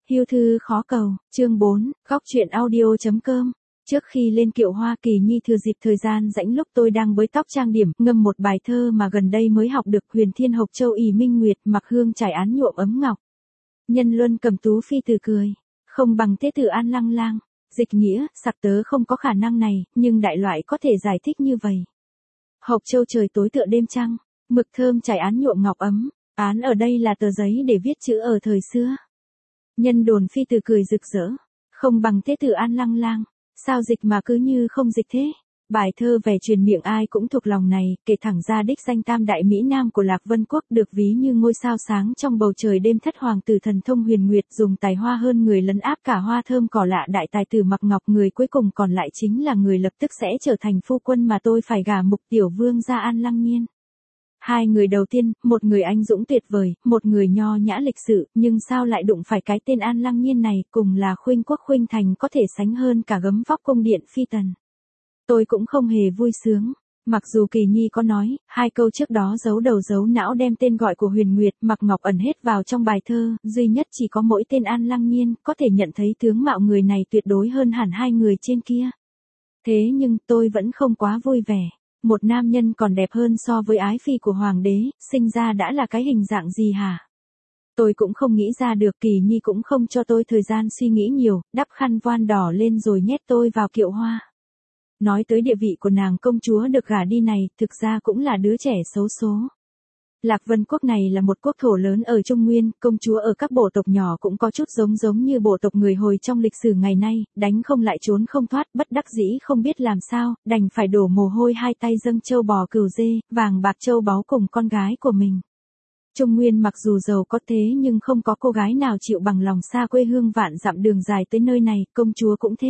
Hưu thư khó cầu, chương 4, góc truyện audio.com. Trước khi lên kiệu Hoa Kỳ Nhi thừa dịp thời gian rảnh lúc tôi đang bới tóc trang điểm, ngâm một bài thơ mà gần đây mới học được: huyền thiên hộc châu ỷ minh nguyệt, mặc hương trải án nhuộm ấm ngọc. Nhân luân cầm tú phi từ cười, không bằng thế tử an lăng lang. Dịch nghĩa, sặc tớ không có khả năng này, nhưng đại loại có thể giải thích như vậy. Hộc châu trời tối tựa đêm trăng, mực thơm trải án nhuộm ngọc ấm. Án ở đây là tờ giấy để viết chữ ở thời xưa. Nhân đồn phi từ cười rực rỡ, không bằng thế tử an lăng lang. Sao dịch mà cứ như không dịch thế? Bài thơ về truyền miệng ai cũng thuộc lòng này, kể thẳng ra đích danh tam đại Mỹ Nam của Lạc Vân Quốc, được ví như ngôi sao sáng trong bầu trời đêm. Thất hoàng tử thần thông huyền nguyệt, dùng tài hoa hơn người lấn áp cả hoa thơm cỏ lạ đại tài tử Mặc Ngọc. Người cuối cùng còn lại chính là người lập tức sẽ trở thành phu quân mà tôi phải gả, Mục tiểu vương gia An Lăng Nhiên. Hai người đầu tiên, một người anh dũng tuyệt vời, một người nho nhã lịch sự, nhưng sao lại đụng phải cái tên An Lăng Nhiên này, cùng là khuynh quốc khuynh thành, có thể sánh hơn cả gấm vóc cung điện phi tần. Tôi cũng không hề vui sướng. Mặc dù Kỳ Nhi có nói, hai câu trước đó giấu đầu giấu não đem tên gọi của Huyền Nguyệt, Mặc Ngọc ẩn hết vào trong bài thơ, duy nhất chỉ có mỗi tên An Lăng Nhiên, có thể nhận thấy tướng mạo người này tuyệt đối hơn hẳn hai người trên kia. Thế nhưng tôi vẫn không quá vui vẻ. Một nam nhân còn đẹp hơn so với ái phi của hoàng đế, sinh ra đã là cái hình dạng gì hả? Tôi cũng không nghĩ ra được. Kỳ Nhi cũng không cho tôi thời gian suy nghĩ nhiều, đắp khăn voan đỏ lên rồi nhét tôi vào kiệu hoa. Nói tới địa vị của nàng công chúa được gả đi này, thực ra cũng là đứa trẻ xấu số. Lạc Vân Quốc này là một quốc thổ lớn ở Trung Nguyên, công chúa ở các bộ tộc nhỏ cũng có chút giống như bộ tộc người Hồi trong lịch sử ngày nay, đánh không lại trốn không thoát, bất đắc dĩ không biết làm sao, đành phải đổ mồ hôi hai tay dâng châu bò cừu dê, vàng bạc châu báu cùng con gái của mình. Trung Nguyên mặc dù giàu có thế nhưng không có cô gái nào chịu bằng lòng xa quê hương vạn dặm đường dài tới nơi này, công chúa cũng thế.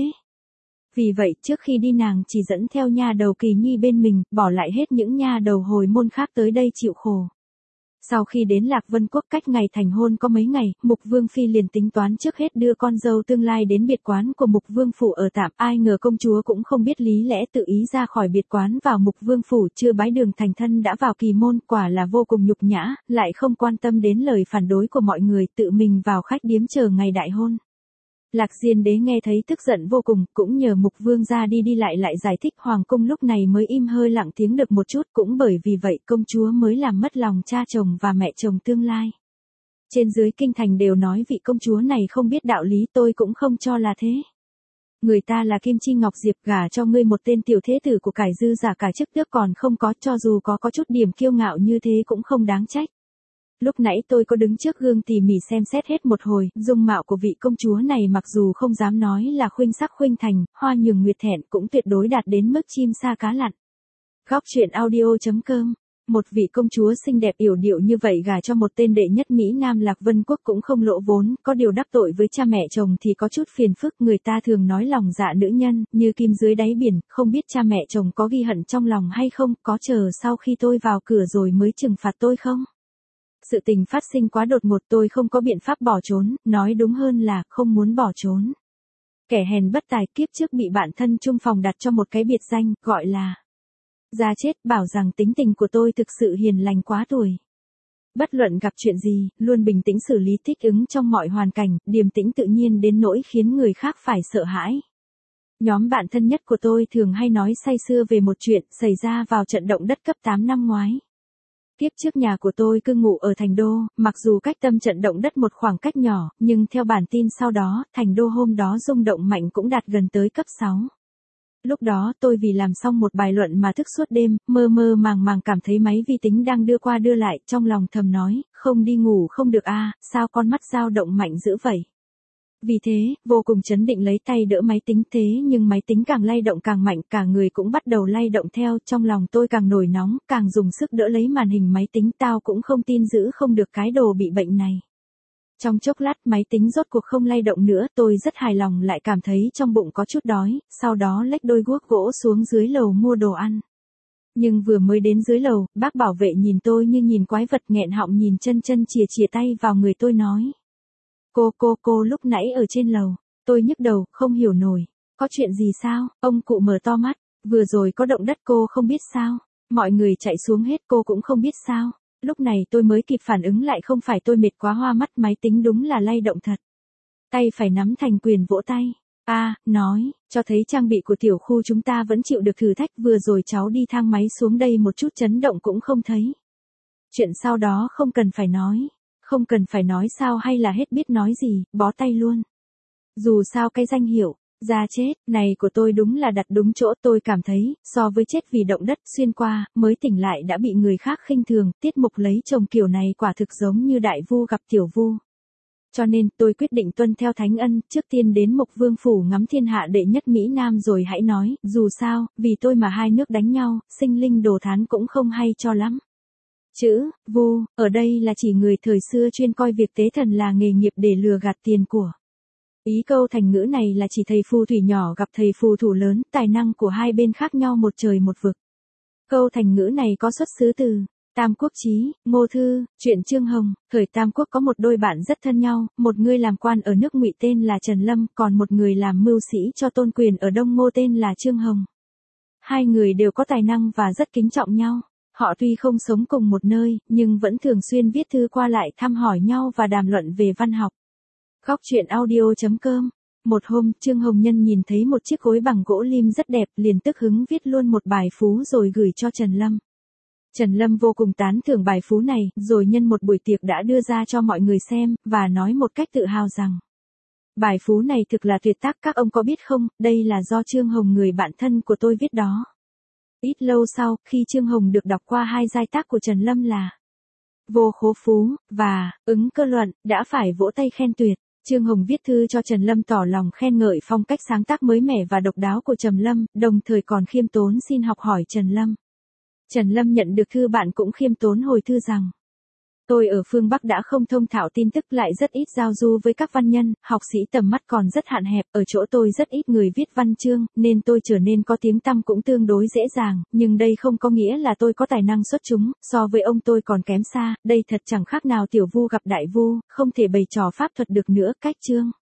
Vì vậy, trước khi đi nàng chỉ dẫn theo nha đầu Kỳ Nhi bên mình, bỏ lại hết những nha đầu hồi môn khác tới đây chịu khổ. Sau khi đến Lạc Vân Quốc, cách ngày thành hôn có mấy ngày, Mục Vương Phi liền tính toán trước hết đưa con dâu tương lai đến biệt quán của Mục Vương Phủ ở tạm. Ai ngờ công chúa cũng không biết lý lẽ, tự ý ra khỏi biệt quán vào Mục Vương Phủ, chưa bái đường thành thân đã vào kỳ môn, quả là vô cùng nhục nhã, lại không quan tâm đến lời phản đối của mọi người, tự mình vào khách điếm chờ ngày đại hôn. Lạc Diên đế nghe thấy tức giận vô cùng, cũng nhờ Mục Vương ra đi lại giải thích. Hoàng cung lúc này mới im hơi lặng tiếng được một chút, cũng bởi vì vậy công chúa mới làm mất lòng cha chồng và mẹ chồng tương lai. Trên dưới kinh thành đều nói vị công chúa này không biết đạo lý, tôi cũng không cho là thế. Người ta là Kim Chi Ngọc Diệp, gả cho ngươi một tên tiểu thế tử của cải dư giả cả chức tước còn không có, cho dù có chút điểm kiêu ngạo như thế cũng không đáng trách. Lúc nãy tôi có đứng trước gương tỉ mỉ xem xét hết một hồi, dung mạo của vị công chúa này mặc dù không dám nói là khuynh sắc khuynh thành, hoa nhường nguyệt thẹn, cũng tuyệt đối đạt đến mức chim sa cá lặn. Góc truyện audio.com. Một vị công chúa xinh đẹp yểu điệu như vậy gả cho một tên đệ nhất Mỹ Nam Lạc Vân Quốc cũng không lỗ vốn, có điều đắc tội với cha mẹ chồng thì có chút phiền phức. Người ta thường nói lòng dạ nữ nhân, như kim dưới đáy biển, không biết cha mẹ chồng có ghi hận trong lòng hay không, có chờ sau khi tôi vào cửa rồi mới trừng phạt tôi không? Sự tình phát sinh quá đột ngột, tôi không có biện pháp bỏ trốn, nói đúng hơn là không muốn bỏ trốn. Kẻ hèn bất tài, kiếp trước bị bạn thân chung phòng đặt cho một cái biệt danh, gọi là ra chết, bảo rằng tính tình của tôi thực sự hiền lành quá tuổi. Bất luận gặp chuyện gì, luôn bình tĩnh xử lý, thích ứng trong mọi hoàn cảnh, điềm tĩnh tự nhiên đến nỗi khiến người khác phải sợ hãi. Nhóm bạn thân nhất của tôi thường hay nói say sưa về một chuyện xảy ra vào trận động đất cấp 8 năm ngoái. Tiếp trước nhà của tôi cư ngụ ở Thành Đô, mặc dù cách tâm trận động đất một khoảng cách nhỏ, nhưng theo bản tin sau đó, Thành Đô hôm đó rung động mạnh cũng đạt gần tới cấp 6. Lúc đó tôi vì làm xong một bài luận mà thức suốt đêm, mơ màng cảm thấy máy vi tính đang đưa qua đưa lại, trong lòng thầm nói, không đi ngủ không được a, sao con mắt dao động mạnh dữ vậy. Vì thế, vô cùng trấn định lấy tay đỡ máy tính, thế nhưng máy tính càng lay động càng mạnh, cả người cũng bắt đầu lay động theo, trong lòng tôi càng nổi nóng, càng dùng sức đỡ lấy màn hình máy tính, tao cũng không tin giữ không được cái đồ bị bệnh này. Trong chốc lát máy tính rốt cuộc không lay động nữa, tôi rất hài lòng, lại cảm thấy trong bụng có chút đói, sau đó lách đôi guốc gỗ xuống dưới lầu mua đồ ăn. Nhưng vừa mới đến dưới lầu, bác bảo vệ nhìn tôi như nhìn quái vật, nghẹn họng nhìn chân chìa tay vào người tôi nói. Cô lúc nãy ở trên lầu. Tôi nhức đầu, không hiểu nổi. Có chuyện gì sao? Ông cụ mở to mắt. Vừa rồi có động đất cô không biết sao? Mọi người chạy xuống hết cô cũng không biết sao? Lúc này tôi mới kịp phản ứng lại, không phải tôi mệt quá hoa mắt, máy tính đúng là lay động thật. tay phải nắm thành quyền vỗ tay. Nói, cho thấy trang bị của tiểu khu chúng ta vẫn chịu được thử thách, vừa rồi cháu đi thang máy xuống đây một chút chấn động cũng không thấy. Chuyện sau đó không cần phải nói. Không cần phải nói sao hay là hết biết nói gì, bó tay luôn. Dù sao cái danh hiệu, ra chết, này của tôi đúng là đặt đúng chỗ, tôi cảm thấy, so với chết vì động đất xuyên qua, mới tỉnh lại đã bị người khác khinh thường, tiết mục lấy chồng kiểu này quả thực giống như đại vu gặp tiểu vu. Cho nên, tôi quyết định tuân theo thánh ân, trước tiên đến Mộc Vương Phủ ngắm thiên hạ đệ nhất Mỹ Nam rồi hãy nói, dù sao, vì tôi mà hai nước đánh nhau, sinh linh đồ thán cũng không hay cho lắm. Chữ, vu, ở đây là chỉ người thời xưa chuyên coi việc tế thần là nghề nghiệp để lừa gạt tiền của. Ý câu thành ngữ này là chỉ thầy phù thủy nhỏ gặp thầy phù thủ lớn, tài năng của hai bên khác nhau một trời một vực. Câu thành ngữ này có xuất xứ từ Tam Quốc Chí, Ngô Thư, truyện Trương Hồng. Thời Tam Quốc có một đôi bạn rất thân nhau, một người làm quan ở nước Ngụy tên là Trần Lâm, còn một người làm mưu sĩ cho tôn quyền ở Đông Ngô tên là Trương Hồng. Hai người đều có tài năng và rất kính trọng nhau. Họ tuy không sống cùng một nơi, nhưng vẫn thường xuyên viết thư qua lại thăm hỏi nhau và đàm luận về văn học. Góc truyện audio.com. Một hôm, Trương Hồng Nhân nhìn thấy một chiếc gối bằng gỗ lim rất đẹp, liền tức hứng viết luôn một bài phú rồi gửi cho Trần Lâm. Trần Lâm vô cùng tán thưởng bài phú này, rồi nhân một buổi tiệc đã đưa ra cho mọi người xem, và nói một cách tự hào rằng bài phú này thực là tuyệt tác, các ông có biết không, đây là do Trương Hồng người bạn thân của tôi viết đó. Ít lâu sau, khi Trương Hồng được đọc qua hai giai tác của Trần Lâm là Vô Khố Phú, và Ứng Cơ Luận, đã phải vỗ tay khen tuyệt. Trương Hồng viết thư cho Trần Lâm tỏ lòng khen ngợi phong cách sáng tác mới mẻ và độc đáo của Trần Lâm, đồng thời còn khiêm tốn xin học hỏi Trần Lâm. Trần Lâm nhận được thư bạn cũng khiêm tốn hồi thư rằng: Tôi ở phương Bắc đã không thông thạo tin tức, lại rất ít giao du với các văn nhân, học sĩ, tầm mắt còn rất hạn hẹp, ở chỗ tôi rất ít người viết văn chương, nên tôi trở nên có tiếng tăm cũng tương đối dễ dàng, nhưng đây không có nghĩa là tôi có tài năng xuất chúng, so với ông tôi còn kém xa, đây thật chẳng khác nào tiểu vu gặp đại vu, không thể bày trò pháp thuật được nữa, cách chương.